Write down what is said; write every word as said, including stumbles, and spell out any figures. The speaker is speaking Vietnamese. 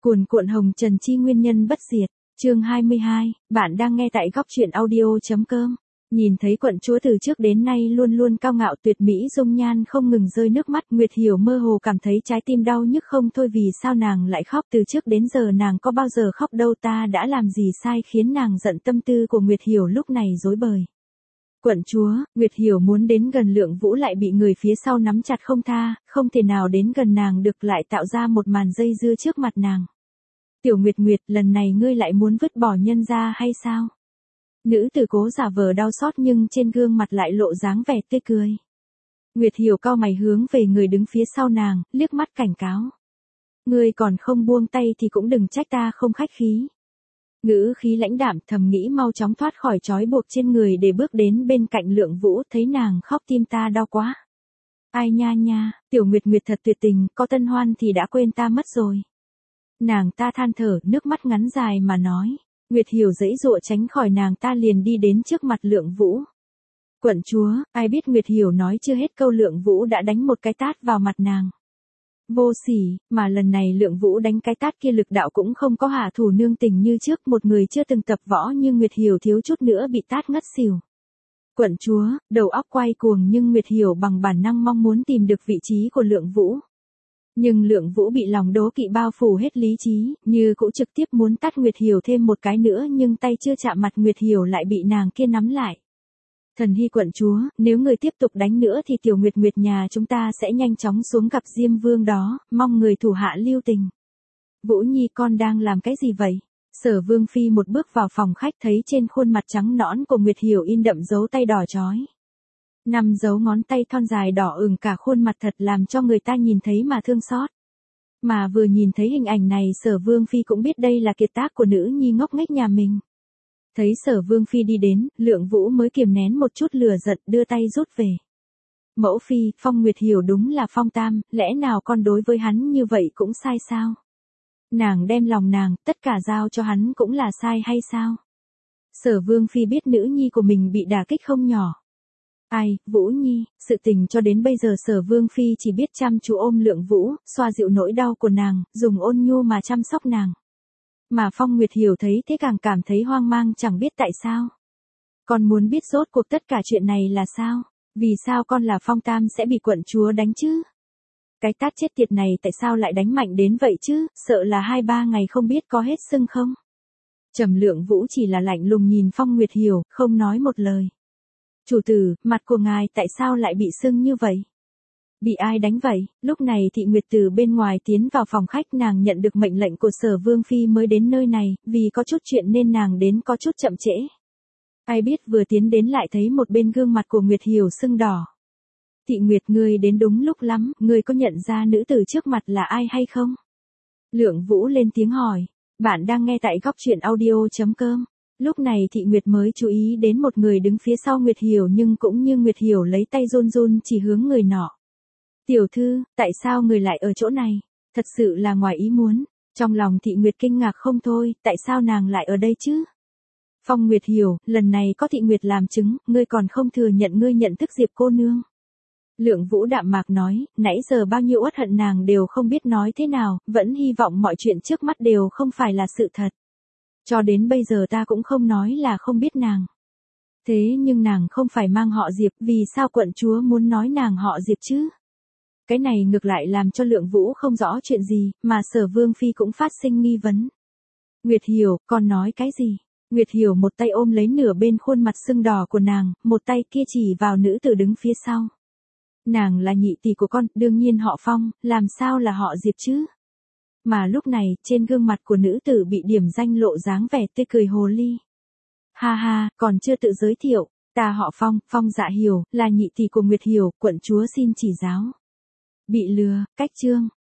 Cuồn cuộn hồng trần chi nguyên nhân bất diệt, chương hai mươi hai, bạn đang nghe tại góc truyện audio.com. Nhìn thấy quận chúa từ trước đến nay luôn luôn cao ngạo tuyệt mỹ dung nhan không ngừng rơi nước mắt, Nguyệt Hiểu mơ hồ cảm thấy trái tim đau nhức không thôi, vì sao nàng lại khóc, từ trước đến giờ nàng có bao giờ khóc đâu, ta đã làm gì sai khiến nàng giận, tâm tư của Nguyệt Hiểu lúc này rối bời. Quận chúa, Nguyệt Hiểu muốn đến gần Lượng Vũ lại bị người phía sau nắm chặt không tha, không thể nào đến gần nàng được, lại tạo ra một màn dây dưa trước mặt nàng. Tiểu Nguyệt Nguyệt, lần này ngươi lại muốn vứt bỏ nhân gia hay sao? Nữ tử cố giả vờ đau xót nhưng trên gương mặt lại lộ dáng vẻ tươi cười. Nguyệt Hiểu cau mày hướng về người đứng phía sau nàng, liếc mắt cảnh cáo. Ngươi còn không buông tay thì cũng đừng trách ta không khách khí. Ngữ khí lãnh đạm, thầm nghĩ mau chóng thoát khỏi trói buộc trên người để bước đến bên cạnh Lượng Vũ, thấy nàng khóc tim ta đau quá. Ai nha nha, Tiểu Nguyệt Nguyệt thật tuyệt tình, có tân hoan thì đã quên ta mất rồi. Nàng ta than thở, nước mắt ngắn dài mà nói. Nguyệt Hiểu giãy giụa tránh khỏi nàng ta, liền đi đến trước mặt Lượng Vũ. Quận chúa, ai biết Nguyệt Hiểu nói chưa hết câu Lượng Vũ đã đánh một cái tát vào mặt nàng. Vô sỉ, mà lần này Lượng Vũ đánh cái tát kia lực đạo cũng không có hạ thủ nương tình như trước, một người chưa từng tập võ như Nguyệt Hiểu thiếu chút nữa bị tát ngất xỉu. Quận chúa, đầu óc quay cuồng nhưng Nguyệt Hiểu bằng bản năng mong muốn tìm được vị trí của Lượng Vũ. Nhưng Lượng Vũ bị lòng đố kỵ bao phủ hết lý trí, như cũng trực tiếp muốn tát Nguyệt Hiểu thêm một cái nữa, nhưng tay chưa chạm mặt Nguyệt Hiểu lại bị nàng kia nắm lại. Thần hy quận chúa, nếu người tiếp tục đánh nữa thì Tiểu Nguyệt Nguyệt nhà chúng ta sẽ nhanh chóng xuống gặp Diêm Vương đó, mong người thủ hạ lưu tình. Vũ Nhi con đang làm cái gì vậy? Sở Vương Phi một bước vào phòng khách thấy trên khuôn mặt trắng nõn của Nguyệt Hiểu in đậm dấu tay đỏ chói. Năm dấu ngón tay thon dài đỏ ửng cả khuôn mặt, thật làm cho người ta nhìn thấy mà thương xót. Mà vừa nhìn thấy hình ảnh này, Sở Vương Phi cũng biết đây là kiệt tác của nữ nhi ngốc nghếch nhà mình. Thấy Sở Vương Phi đi đến, Lượng Vũ mới kiềm nén một chút lửa giận, đưa tay rút về. Mẫu Phi, Phong Nguyệt Hiểu đúng là Phong Tam, lẽ nào con đối với hắn như vậy cũng sai sao? Nàng đem lòng nàng, tất cả giao cho hắn cũng là sai hay sao? Sở Vương Phi biết nữ nhi của mình bị đả kích không nhỏ. Ai, Vũ Nhi, sự tình cho đến bây giờ Sở Vương Phi chỉ biết chăm chú ôm Lượng Vũ, xoa dịu nỗi đau của nàng, dùng ôn nhu mà chăm sóc nàng. Mà Phong Nguyệt Hiểu thấy thế càng cảm thấy hoang mang, chẳng biết tại sao. Con muốn biết rốt cuộc tất cả chuyện này là sao? Vì sao con là Phong Tam sẽ bị quận chúa đánh chứ? Cái tát chết tiệt này tại sao lại đánh mạnh đến vậy chứ, sợ là hai ba ngày không biết có hết sưng không? Trầm Lượng Vũ chỉ là lạnh lùng nhìn Phong Nguyệt Hiểu, không nói một lời. Chủ tử, mặt của ngài tại sao lại bị sưng như vậy? Bị ai đánh vậy? Lúc này Thị Nguyệt từ bên ngoài tiến vào phòng khách, nàng nhận được mệnh lệnh của Sở Vương Phi mới đến nơi này, vì có chút chuyện nên nàng đến có chút chậm trễ. Ai biết vừa tiến đến lại thấy một bên gương mặt của Nguyệt Hiểu sưng đỏ. Thị Nguyệt, ngươi đến đúng lúc lắm, ngươi có nhận ra nữ tử trước mặt là ai hay không? Lượng Vũ lên tiếng hỏi. Bạn đang nghe tại góc truyện audio.com. Lúc này Thị Nguyệt mới chú ý đến một người đứng phía sau Nguyệt Hiểu, nhưng cũng như Nguyệt Hiểu lấy tay run run chỉ hướng người nọ. Tiểu thư, tại sao người lại ở chỗ này? Thật sự là ngoài ý muốn. Trong lòng Thị Nguyệt kinh ngạc không thôi, tại sao nàng lại ở đây chứ? Phong Nguyệt Hiểu, lần này có Thị Nguyệt làm chứng, ngươi còn không thừa nhận ngươi nhận thức Diệp cô nương. Lượng Vũ đạm mạc nói, nãy giờ bao nhiêu uất hận nàng đều không biết nói thế nào, vẫn hy vọng mọi chuyện trước mắt đều không phải là sự thật. Cho đến bây giờ ta cũng không nói là không biết nàng. Thế nhưng nàng không phải mang họ Diệp, vì sao quận chúa muốn nói nàng họ Diệp chứ? Cái này ngược lại làm cho Lượng Vũ không rõ chuyện gì, mà Sở Vương Phi cũng phát sinh nghi vấn. Nguyệt Hiểu, con nói cái gì? Nguyệt Hiểu một tay ôm lấy nửa bên khuôn mặt sưng đỏ của nàng, một tay kia chỉ vào nữ tử đứng phía sau. Nàng là nhị tỷ của con, đương nhiên họ Phong, làm sao là họ Diệp chứ? Mà lúc này, trên gương mặt của nữ tử bị điểm danh lộ dáng vẻ tươi cười hồ ly. Ha ha, còn chưa tự giới thiệu, ta họ Phong, Phong Dạ Hiểu, là nhị tỷ của Nguyệt Hiểu, quận chúa xin chỉ giáo. Bị lừa, cách chương,